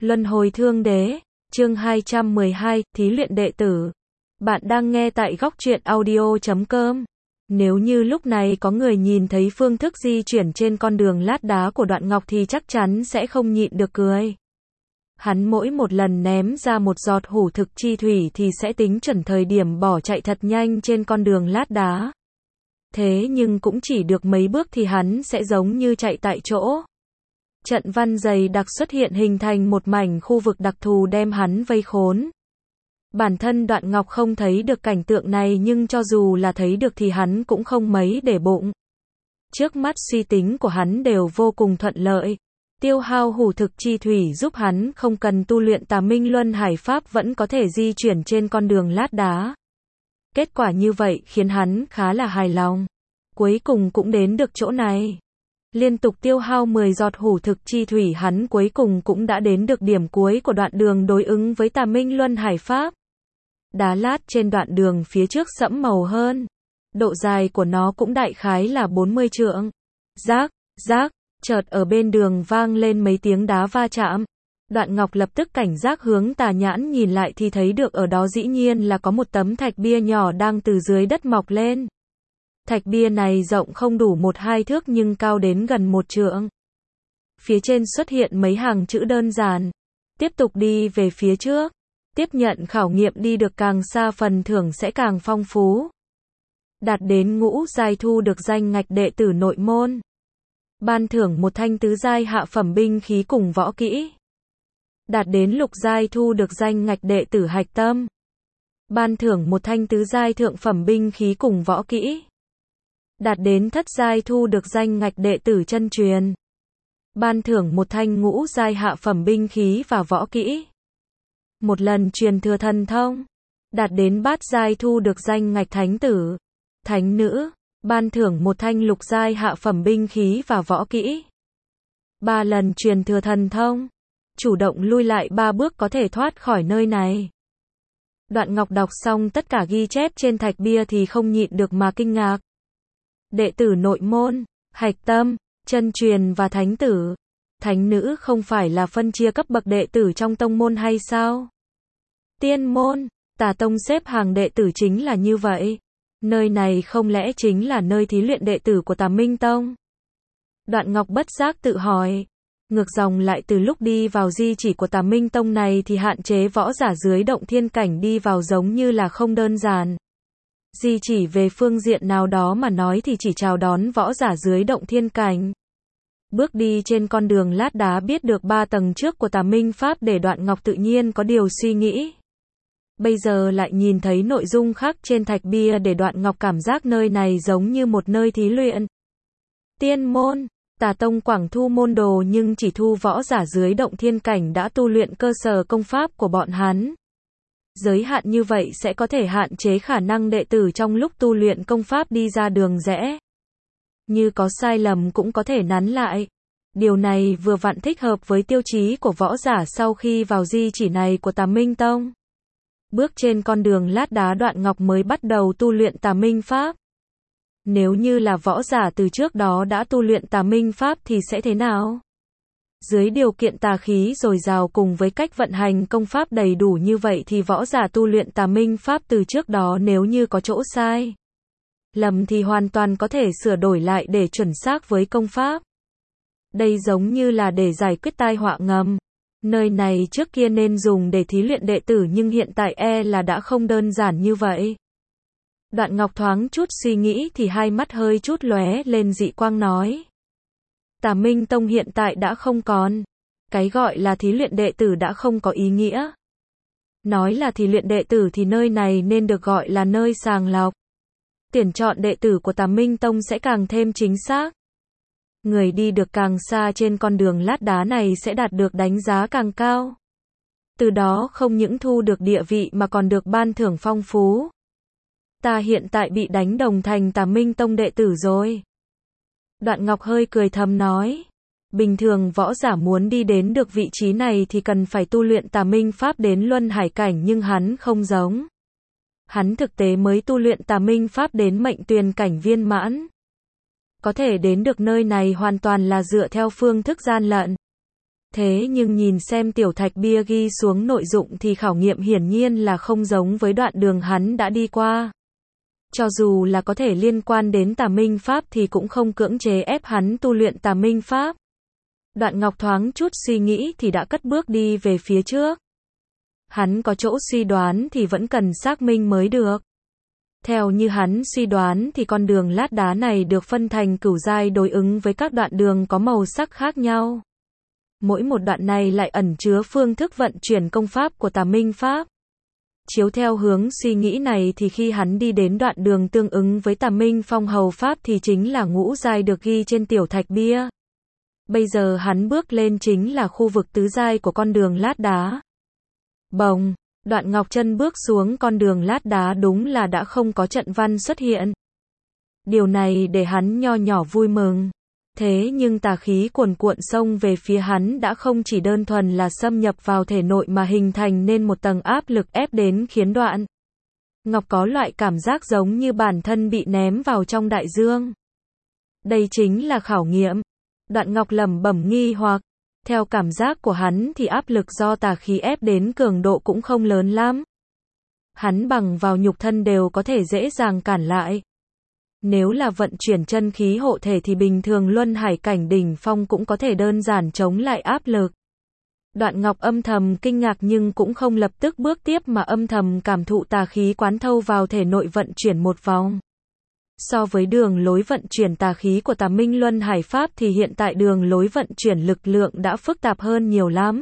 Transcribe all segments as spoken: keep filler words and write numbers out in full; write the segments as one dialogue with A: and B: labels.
A: Luân hồi thương đế, chương hai trăm mười hai, thí luyện đệ tử. Bạn đang nghe tại góc truyện audio chấm com. Nếu như lúc này có người nhìn thấy phương thức di chuyển trên con đường lát đá của Đoạn Ngọc thì chắc chắn sẽ không nhịn được cười. Hắn mỗi một lần ném ra một giọt hủ thực chi thủy thì sẽ tính chuẩn thời điểm bỏ chạy thật nhanh trên con đường lát đá. Thế nhưng cũng chỉ được mấy bước thì hắn sẽ giống như chạy tại chỗ. Trận văn dày đặc xuất hiện hình thành một mảnh khu vực đặc thù đem hắn vây khốn. Bản thân Đoạn Ngọc không thấy được cảnh tượng này nhưng cho dù là thấy được thì hắn cũng không mấy để bụng. Trước mắt suy tính của hắn đều vô cùng thuận lợi. Tiêu hao hủ thực chi thủy giúp hắn không cần tu luyện Tà Minh Luân Hải Pháp vẫn có thể di chuyển trên con đường lát đá. Kết quả như vậy khiến hắn khá là hài lòng. Cuối cùng cũng đến được chỗ này. Liên tục tiêu hao mười giọt hủ thực chi thủy hắn cuối cùng cũng đã đến được điểm cuối của đoạn đường đối ứng với Tà Minh Luân Hải Pháp. Đá lát trên đoạn đường phía trước sẫm màu hơn. Độ dài của nó cũng đại khái là bốn mươi trượng. Rác, rác, chợt ở bên đường vang lên mấy tiếng đá va chạm. Đoạn Ngọc lập tức cảnh giác hướng tà nhãn nhìn lại thì thấy được ở đó dĩ nhiên là có một tấm thạch bia nhỏ đang từ dưới đất mọc lên. Thạch bia này rộng không đủ một hai thước nhưng cao đến gần một trượng. Phía trên xuất hiện mấy hàng chữ đơn giản. Tiếp tục đi về phía trước. Tiếp nhận khảo nghiệm đi được càng xa phần thưởng sẽ càng phong phú. Đạt đến ngũ giai thu được danh ngạch đệ tử nội môn. Ban thưởng một thanh tứ giai hạ phẩm binh khí cùng võ kỹ. Đạt đến lục giai thu được danh ngạch đệ tử hạch tâm. Ban thưởng một thanh tứ giai thượng phẩm binh khí cùng võ kỹ. Đạt đến thất giai thu được danh ngạch đệ tử chân truyền. Ban thưởng một thanh ngũ giai hạ phẩm binh khí và võ kỹ. Một lần truyền thừa thần thông. Đạt đến bát giai thu được danh ngạch thánh tử, thánh nữ. Ban thưởng một thanh lục giai hạ phẩm binh khí và võ kỹ. Ba lần truyền thừa thần thông. Chủ động lui lại ba bước có thể thoát khỏi nơi này. Đoạn Ngọc đọc xong tất cả ghi chép trên thạch bia thì không nhịn được mà kinh ngạc. Đệ tử nội môn, hạch tâm, chân truyền và thánh tử, thánh nữ không phải là phân chia cấp bậc đệ tử trong tông môn hay sao? Tiên môn, Tà tông xếp hàng đệ tử chính là như vậy. Nơi này không lẽ chính là nơi thí luyện đệ tử của Tà Minh Tông? Đoạn Ngọc bất giác tự hỏi. Ngược dòng lại từ lúc đi vào di chỉ của Tà Minh Tông này thì hạn chế võ giả dưới động thiên cảnh đi vào giống như là không đơn giản. Di chỉ về phương diện nào đó mà nói thì chỉ chào đón võ giả dưới động thiên cảnh. Bước đi trên con đường lát đá biết được ba tầng trước của Tà Minh Pháp để Đoạn Ngọc tự nhiên có điều suy nghĩ. Bây giờ lại nhìn thấy nội dung khác trên thạch bia để Đoạn Ngọc cảm giác nơi này giống như một nơi thí luyện. Tiên môn, Tà tông Quảng thu môn đồ nhưng chỉ thu võ giả dưới động thiên cảnh đã tu luyện cơ sở công pháp của bọn hắn. Giới hạn như vậy sẽ có thể hạn chế khả năng đệ tử trong lúc tu luyện công pháp đi ra đường rẽ. Như có sai lầm cũng có thể nắn lại. Điều này vừa vặn thích hợp với tiêu chí của võ giả sau khi vào di chỉ này của Tà Minh Tông. Bước trên con đường lát đá Đoạn Ngọc mới bắt đầu tu luyện Tà Minh Pháp. Nếu như là võ giả từ trước đó đã tu luyện Tà Minh Pháp thì sẽ thế nào? Dưới điều kiện tà khí dồi dào cùng với cách vận hành công pháp đầy đủ như vậy thì võ giả tu luyện Tà Minh Pháp từ trước đó nếu như có chỗ sai, lầm thì hoàn toàn có thể sửa đổi lại để chuẩn xác với công pháp. Đây giống như là để giải quyết tai họa ngầm. Nơi này trước kia nên dùng để thí luyện đệ tử nhưng hiện tại e là đã không đơn giản như vậy. Đoạn Ngọc thoáng chút suy nghĩ thì hai mắt hơi chút lóe lên dị quang nói. Tà Minh Tông hiện tại đã không còn. Cái gọi là thí luyện đệ tử đã không có ý nghĩa. Nói là thí luyện đệ tử thì nơi này nên được gọi là nơi sàng lọc. Tuyển chọn đệ tử của Tà Minh Tông sẽ càng thêm chính xác. Người đi được càng xa trên con đường lát đá này sẽ đạt được đánh giá càng cao. Từ đó không những thu được địa vị mà còn được ban thưởng phong phú. Ta hiện tại bị đánh đồng thành Tà Minh Tông đệ tử rồi. Đoạn Ngọc hơi cười thầm nói. Bình thường võ giả muốn đi đến được vị trí này thì cần phải tu luyện Tà Minh Pháp đến Luân Hải cảnh nhưng hắn không giống. Hắn thực tế mới tu luyện Tà Minh Pháp đến mệnh tuyền cảnh viên mãn. Có thể đến được nơi này hoàn toàn là dựa theo phương thức gian lận. Thế nhưng nhìn xem tiểu thạch bia ghi xuống nội dụng thì khảo nghiệm hiển nhiên là không giống với đoạn đường hắn đã đi qua. Cho dù là có thể liên quan đến tà minh pháp thì cũng không cưỡng chế ép hắn tu luyện tà minh pháp. Đoạn Ngọc thoáng chút suy nghĩ thì đã cất bước đi về phía trước. Hắn có chỗ suy đoán thì vẫn cần xác minh mới được. Theo như hắn suy đoán thì con đường lát đá này được phân thành cửu giai đối ứng với các đoạn đường có màu sắc khác nhau. Mỗi một đoạn này lại ẩn chứa phương thức vận chuyển công pháp của tà minh pháp. Chiếu theo hướng suy nghĩ này thì khi hắn đi đến đoạn đường tương ứng với tà minh phong hầu pháp thì chính là ngũ giai được ghi trên tiểu thạch bia. Bây giờ hắn bước lên chính là khu vực tứ giai của con đường lát đá. Bồng, Đoạn Ngọc chân bước xuống con đường lát đá đúng là đã không có trận văn xuất hiện. Điều này để hắn nho nhỏ vui mừng. Thế nhưng tà khí cuồn cuộn xông về phía hắn đã không chỉ đơn thuần là xâm nhập vào thể nội mà hình thành nên một tầng áp lực ép đến khiến Đoạn Ngọc có loại cảm giác giống như bản thân bị ném vào trong đại dương. Đây chính là khảo nghiệm. Đoạn Ngọc lẩm bẩm nghi hoặc. Theo cảm giác của hắn thì áp lực do tà khí ép đến cường độ cũng không lớn lắm. Hắn bằng vào nhục thân đều có thể dễ dàng cản lại. Nếu là vận chuyển chân khí hộ thể thì bình thường luân hải cảnh đỉnh phong cũng có thể đơn giản chống lại áp lực. Đoạn Ngọc âm thầm kinh ngạc nhưng cũng không lập tức bước tiếp mà âm thầm cảm thụ tà khí quán thâu vào thể nội vận chuyển một vòng. So với đường lối vận chuyển tà khí của tà minh luân hải pháp thì hiện tại đường lối vận chuyển lực lượng đã phức tạp hơn nhiều lắm.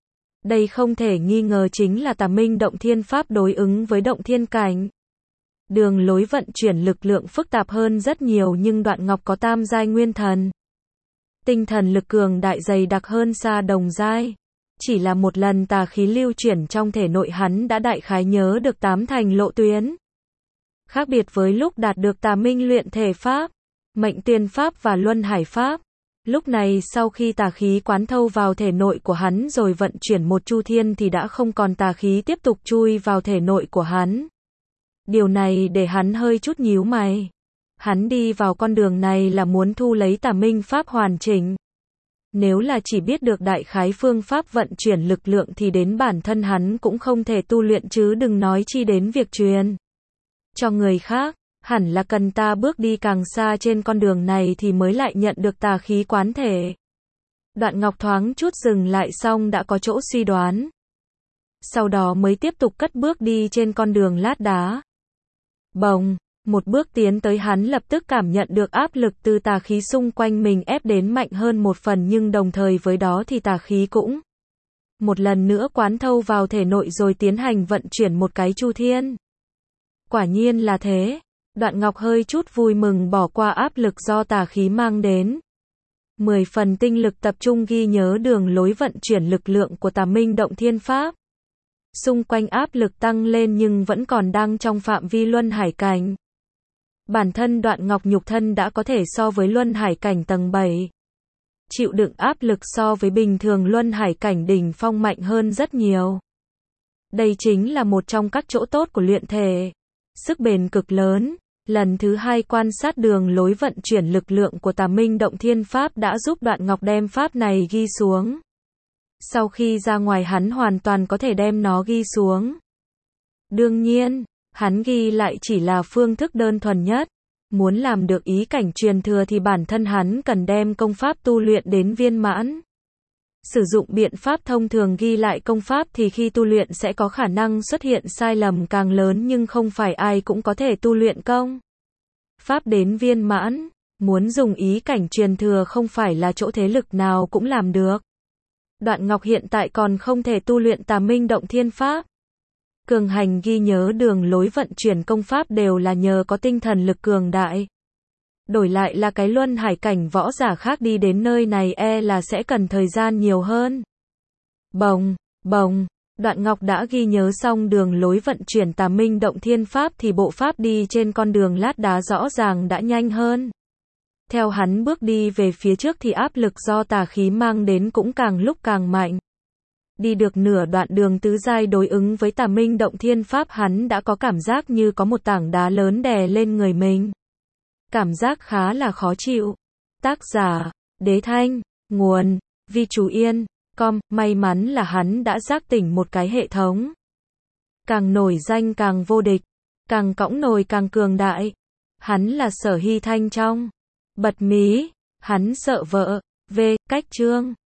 A: Đây không thể nghi ngờ chính là tà minh động thiên pháp đối ứng với động thiên cảnh. Đường lối vận chuyển lực lượng phức tạp hơn rất nhiều nhưng Đoạn Ngọc có tam giai nguyên thần. Tinh thần lực cường đại dày đặc hơn xa đồng giai. Chỉ là một lần tà khí lưu chuyển trong thể nội hắn đã đại khái nhớ được tám thành lộ tuyến. Khác biệt với lúc đạt được tà minh luyện thể pháp, mệnh tiên pháp và luân hải pháp. Lúc này sau khi tà khí quán thâu vào thể nội của hắn rồi vận chuyển một chu thiên thì đã không còn tà khí tiếp tục chui vào thể nội của hắn. Điều này để hắn hơi chút nhíu mày. Hắn đi vào con đường này là muốn thu lấy tà minh pháp hoàn chỉnh. Nếu là chỉ biết được đại khái phương pháp vận chuyển lực lượng thì đến bản thân hắn cũng không thể tu luyện chứ đừng nói chi đến việc truyền cho người khác. Hẳn là cần ta bước đi càng xa trên con đường này thì mới lại nhận được tà khí quán thể. Đoạn Ngọc thoáng chút dừng lại xong đã có chỗ suy đoán. Sau đó mới tiếp tục cất bước đi trên con đường lát đá. Bồng, một bước tiến tới hắn lập tức cảm nhận được áp lực từ tà khí xung quanh mình ép đến mạnh hơn một phần nhưng đồng thời với đó thì tà khí cũng một lần nữa quán thâu vào thể nội rồi tiến hành vận chuyển một cái chu thiên. Quả nhiên là thế. Đoạn Ngọc hơi chút vui mừng bỏ qua áp lực do tà khí mang đến. Mười phần tinh lực tập trung ghi nhớ đường lối vận chuyển lực lượng của tà minh động thiên pháp. Xung quanh áp lực tăng lên nhưng vẫn còn đang trong phạm vi luân hải cảnh. Bản thân Đoạn Ngọc nhục thân đã có thể so với luân hải cảnh tầng bảy. Chịu đựng áp lực so với bình thường luân hải cảnh đỉnh phong mạnh hơn rất nhiều. Đây chính là một trong các chỗ tốt của luyện thể. Sức bền cực lớn. Lần thứ hai quan sát đường lối vận chuyển lực lượng của tà minh động thiên pháp đã giúp Đoạn Ngọc đem pháp này ghi xuống. Sau khi ra ngoài hắn hoàn toàn có thể đem nó ghi xuống. Đương nhiên, hắn ghi lại chỉ là phương thức đơn thuần nhất. Muốn làm được ý cảnh truyền thừa thì bản thân hắn cần đem công pháp tu luyện đến viên mãn. Sử dụng biện pháp thông thường ghi lại công pháp thì khi tu luyện sẽ có khả năng xuất hiện sai lầm càng lớn nhưng không phải ai cũng có thể tu luyện công pháp đến viên mãn. Muốn dùng ý cảnh truyền thừa không phải là chỗ thế lực nào cũng làm được. Đoạn Ngọc hiện tại còn không thể tu luyện tà minh động thiên pháp. Cường hành ghi nhớ đường lối vận chuyển công pháp đều là nhờ có tinh thần lực cường đại. Đổi lại là cái luân hải cảnh võ giả khác đi đến nơi này e là sẽ cần thời gian nhiều hơn. Bồng, bồng, Đoạn Ngọc đã ghi nhớ xong đường lối vận chuyển tà minh động thiên pháp thì bộ pháp đi trên con đường lát đá rõ ràng đã nhanh hơn. Theo hắn bước đi về phía trước thì áp lực do tà khí mang đến cũng càng lúc càng mạnh. Đi được nửa đoạn đường tứ giai đối ứng với tà minh động thiên pháp hắn đã có cảm giác như có một tảng đá lớn đè lên người mình. Cảm giác khá là khó chịu. Tác giả, Đế Thanh, nguồn, Vi Chú Yên, com, may mắn là hắn đã giác tỉnh một cái hệ thống. Càng nổi danh càng vô địch, càng cõng nồi càng cường đại. Hắn là Sở Hy Thanh trong Bật Mí, hắn sợ vợ. V. Cách chương